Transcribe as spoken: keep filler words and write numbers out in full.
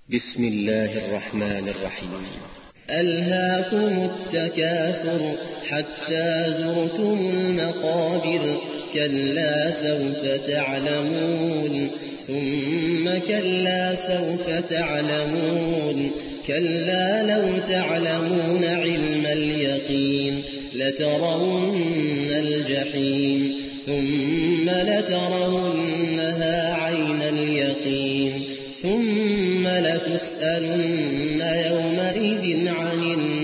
بسم الله الرحمن الرحيم. ألهاكم التكاثر حتى زرتم المقابر كلا سوف تعلمون ثم كلا سوف تعلمون كلا لو تعلمون علم اليقين لترون الجحيم ثم لترونها عين اليقين ثم لتسألن يومئذ عن النعيم